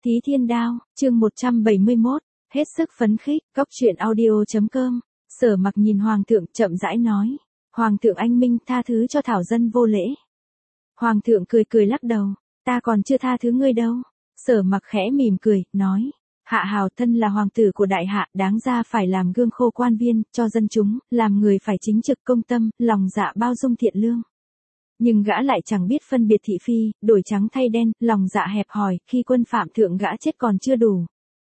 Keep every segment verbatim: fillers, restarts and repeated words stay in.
Tí Thiên Đao, chương một trăm bảy mươi mốt, hết sức phấn khích, cóc truyện audio.com, Sở Mặc nhìn Hoàng thượng chậm rãi nói, Hoàng thượng anh minh tha thứ cho thảo dân vô lễ. Hoàng thượng cười cười lắc đầu, ta còn chưa tha thứ ngươi đâu. Sở Mặc khẽ mỉm cười, nói, Hạ Hào thân là hoàng tử của đại hạ, đáng ra phải làm gương khô quan viên, cho dân chúng, làm người phải chính trực công tâm, lòng dạ bao dung thiện lương. Nhưng gã lại chẳng biết phân biệt thị phi, đổi trắng thay đen, lòng dạ hẹp hòi, khi quân phạm thượng gã chết còn chưa đủ.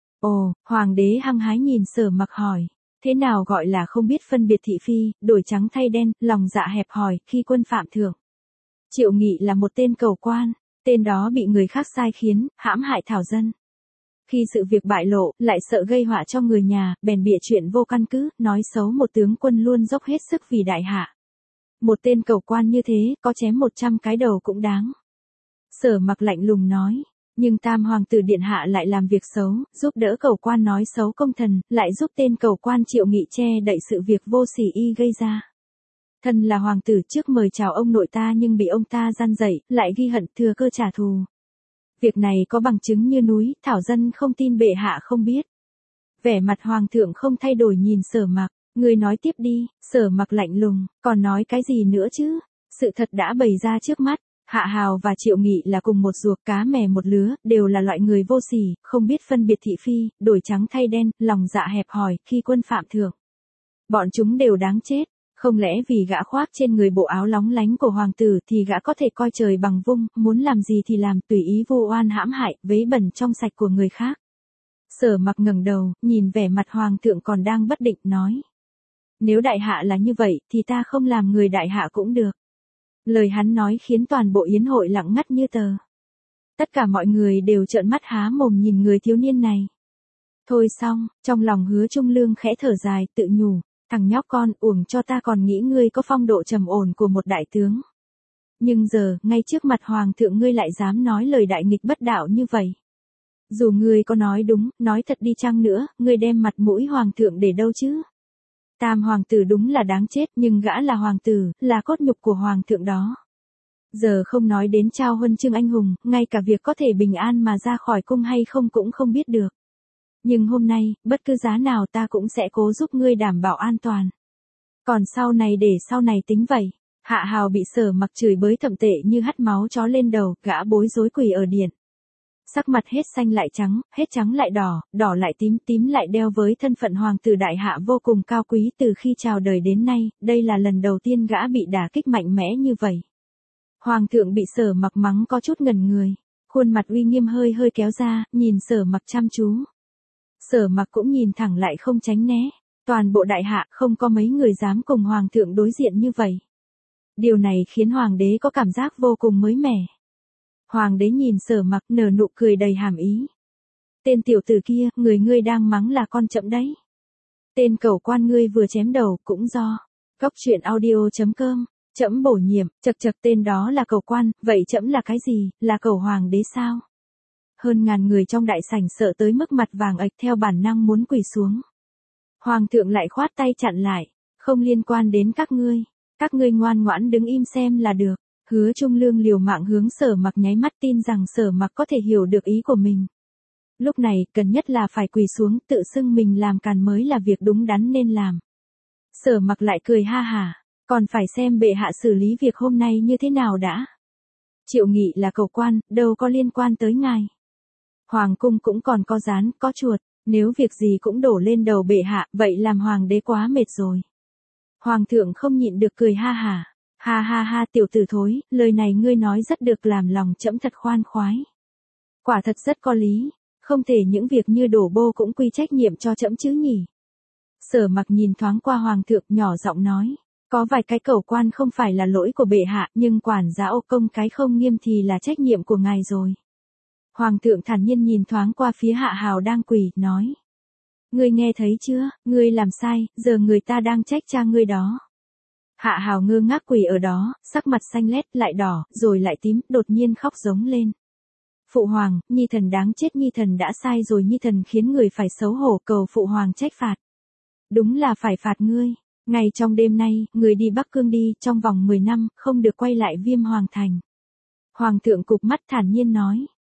Ồ, hoàng đế hăng hái nhìn Sở Mặc hỏi, thế nào gọi là không biết phân biệt thị phi, đổi trắng thay đen, lòng dạ hẹp hòi, khi quân phạm thượng? Triệu Nghị là một tên cầu quan, tên đó bị người khác sai khiến, hãm hại thảo dân. Khi sự việc bại lộ, lại sợ gây họa cho người nhà, bèn bịa chuyện vô căn cứ, nói xấu một tướng quân luôn dốc hết sức vì đại hạ. Một tên cầu quan như thế, có chém một trăm cái đầu cũng đáng. Sở Mặc lạnh lùng nói, nhưng tam hoàng tử điện hạ lại làm việc xấu, giúp đỡ cầu quan nói xấu công thần, lại giúp tên cầu quan Triệu Nghị che đậy sự việc vô sỉ y gây ra. Thân là hoàng tử trước mời chào ông nội ta nhưng bị ông ta gian dậy, lại ghi hận thừa cơ trả thù. Việc này có bằng chứng như núi, thảo dân không tin bệ hạ không biết. Vẻ mặt hoàng thượng không thay đổi nhìn Sở Mặc, người nói tiếp đi. Sở Mặc lạnh lùng, còn nói cái gì nữa chứ? Sự thật đã bày ra trước mắt, Hạ Hào và Triệu Nghị là cùng một ruột cá mè một lứa, đều là loại người vô sỉ, không biết phân biệt thị phi, đổi trắng thay đen, lòng dạ hẹp hòi, khi quân phạm thượng. Bọn chúng đều đáng chết. Không lẽ vì gã khoác trên người bộ áo lóng lánh của hoàng tử thì gã có thể coi trời bằng vung, muốn làm gì thì làm, tùy ý vô oan hãm hại, vấy bẩn trong sạch của người khác. Sở Mặc ngẩng đầu, nhìn vẻ mặt hoàng thượng còn đang bất định, nói. Nếu đại hạ là như vậy, thì ta không làm người đại hạ cũng được. Lời hắn nói khiến toàn bộ yến hội lặng ngắt như tờ. Tất cả mọi người đều trợn mắt há mồm nhìn người thiếu niên này. Thôi xong, trong lòng Hứa Trung Lương khẽ thở dài, tự nhủ. Thằng nhóc con, uổng cho ta còn nghĩ ngươi có phong độ trầm ổn của một đại tướng. Nhưng giờ, ngay trước mặt hoàng thượng ngươi lại dám nói lời đại nghịch bất đạo như vậy. Dù ngươi có nói đúng, nói thật đi chăng nữa, ngươi đem mặt mũi hoàng thượng để đâu chứ? Tam hoàng tử đúng là đáng chết, nhưng gã là hoàng tử, là cốt nhục của hoàng thượng đó. Giờ không nói đến trao huân chương anh hùng, ngay cả việc có thể bình an mà ra khỏi cung hay không cũng không biết được. Nhưng hôm nay, bất cứ giá nào ta cũng sẽ cố giúp ngươi đảm bảo an toàn. Còn sau này để sau này tính vậy. Hạ Hào bị Sở Mặc chửi bới thậm tệ như hắt máu chó lên đầu, gã bối rối quỳ ở điện. Sắc mặt hết xanh lại trắng, hết trắng lại đỏ, đỏ lại tím, tím lại đeo với thân phận hoàng tử đại hạ vô cùng cao quý từ khi chào đời đến nay, đây là lần đầu tiên gã bị đả kích mạnh mẽ như vậy. Hoàng thượng bị Sở Mặc mắng có chút ngẩn người, khuôn mặt uy nghiêm hơi hơi kéo ra, nhìn Sở Mặc chăm chú. Sở Mặc cũng nhìn thẳng lại không tránh né, toàn bộ đại hạ không có mấy người dám cùng hoàng thượng đối diện như vậy. Điều này khiến hoàng đế có cảm giác vô cùng mới mẻ. Hoàng đế nhìn Sở Mặc nở nụ cười đầy hàm ý. Tên tiểu tử kia, người ngươi đang mắng là con chậm đấy. Tên cẩu quan ngươi vừa chém đầu cũng do. Cóc truyện audio.com, trẫm bổ nhiệm, chật chật tên đó là cẩu quan, vậy trẫm là cái gì, là cẩu hoàng đế sao? Hơn ngàn người trong đại sảnh sợ tới mức mặt vàng ệch theo bản năng muốn quỳ xuống. Hoàng thượng lại khoát tay chặn lại, không liên quan đến các ngươi, các ngươi ngoan ngoãn đứng im xem là được. Hứa Trung Lương liều mạng hướng Sở Mặc nháy mắt tin rằng Sở Mặc có thể hiểu được ý của mình. Lúc này, cần nhất là phải quỳ xuống, tự xưng mình làm càn mới là việc đúng đắn nên làm. Sở Mặc lại cười ha hả, còn phải xem bệ hạ xử lý việc hôm nay như thế nào đã. Triệu Nghị là cầu quan, đâu có liên quan tới ngài. Hoàng cung cũng còn có rán, có chuột, nếu việc gì cũng đổ lên đầu bệ hạ, vậy làm hoàng đế quá mệt rồi. Hoàng thượng không nhịn được cười ha hả, ha ha ha tiểu tử thối, lời này ngươi nói rất được làm lòng trẫm thật khoan khoái. Quả thật rất có lý, không thể những việc như đổ bô cũng quy trách nhiệm cho trẫm chứ nhỉ. Sở Mặc nhìn thoáng qua hoàng thượng nhỏ giọng nói, có vài cái cẩu quan không phải là lỗi của bệ hạ, nhưng quản gia ô công cái không nghiêm thì là trách nhiệm của ngài rồi. Hoàng thượng thản nhiên nhìn thoáng qua phía Hạ Hào đang quỳ, nói. Ngươi nghe thấy chưa, ngươi làm sai, giờ người ta đang trách cha ngươi đó. Hạ Hào ngơ ngác quỳ ở đó, sắc mặt xanh lét, lại đỏ, rồi lại tím, đột nhiên khóc giống lên. Phụ hoàng, Nhi thần đáng chết, Nhi thần đã sai rồi, Nhi thần khiến người phải xấu hổ, cầu phụ hoàng trách phạt. Đúng là phải phạt ngươi. Ngay trong đêm nay, người đi Bắc Cương đi, trong vòng mười năm, không được quay lại Viêm Hoàng Thành. Hoàng thượng cụp mắt thản nhiên nói.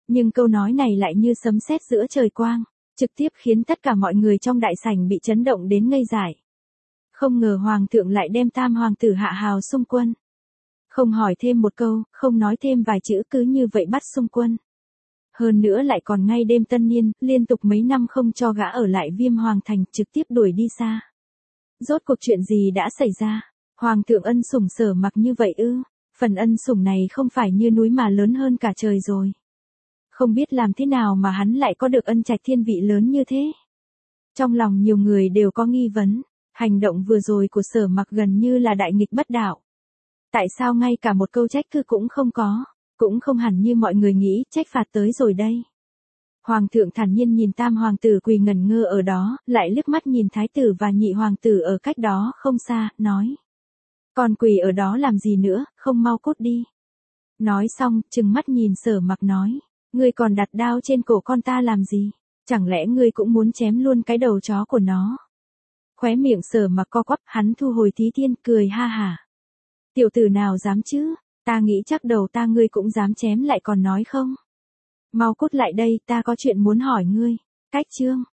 Nhưng câu nói này lại như sấm sét giữa trời quang, trực tiếp khiến tất cả mọi người trong đại sảnh bị chấn động đến ngây dại. Không ngờ hoàng thượng lại đem tam hoàng tử hạ hào xung quân. Không hỏi thêm một câu, không nói thêm vài chữ cứ như vậy bắt xung quân. Hơn nữa lại còn ngay đêm tân niên, liên tục mấy năm không cho gã ở lại Viêm Hoàng Thành, trực tiếp đuổi đi xa. Rốt cuộc chuyện gì đã xảy ra? Hoàng thượng ân sủng Sở Mặc như vậy ư? Phần ân sủng này không phải như núi mà lớn hơn cả trời rồi. Không biết làm thế nào mà hắn lại có được ân trạch thiên vị lớn như thế. Trong lòng nhiều người đều có nghi vấn, hành động vừa rồi của Sở Mặc gần như là đại nghịch bất đạo. Tại sao ngay cả một câu trách cứ cũng không có, cũng không hẳn như mọi người nghĩ, trách phạt tới rồi đây. Hoàng thượng thản nhiên nhìn tam hoàng tử quỳ ngẩn ngơ ở đó, lại liếc mắt nhìn thái tử và nhị hoàng tử ở cách đó không xa, nói. Còn quỳ ở đó làm gì nữa, không mau cút đi. Nói xong, trừng mắt nhìn Sở Mặc nói, ngươi còn đặt đao trên cổ con ta làm gì, chẳng lẽ ngươi cũng muốn chém luôn cái đầu chó của nó. Khóe miệng Sở Mặc co quắp, hắn thu hồi Thí Thiên, cười ha hả. Tiểu tử nào dám chứ, ta nghĩ chắc đầu ta ngươi cũng dám chém lại còn nói không. Mau cút lại đây, ta có chuyện muốn hỏi ngươi. Cách chương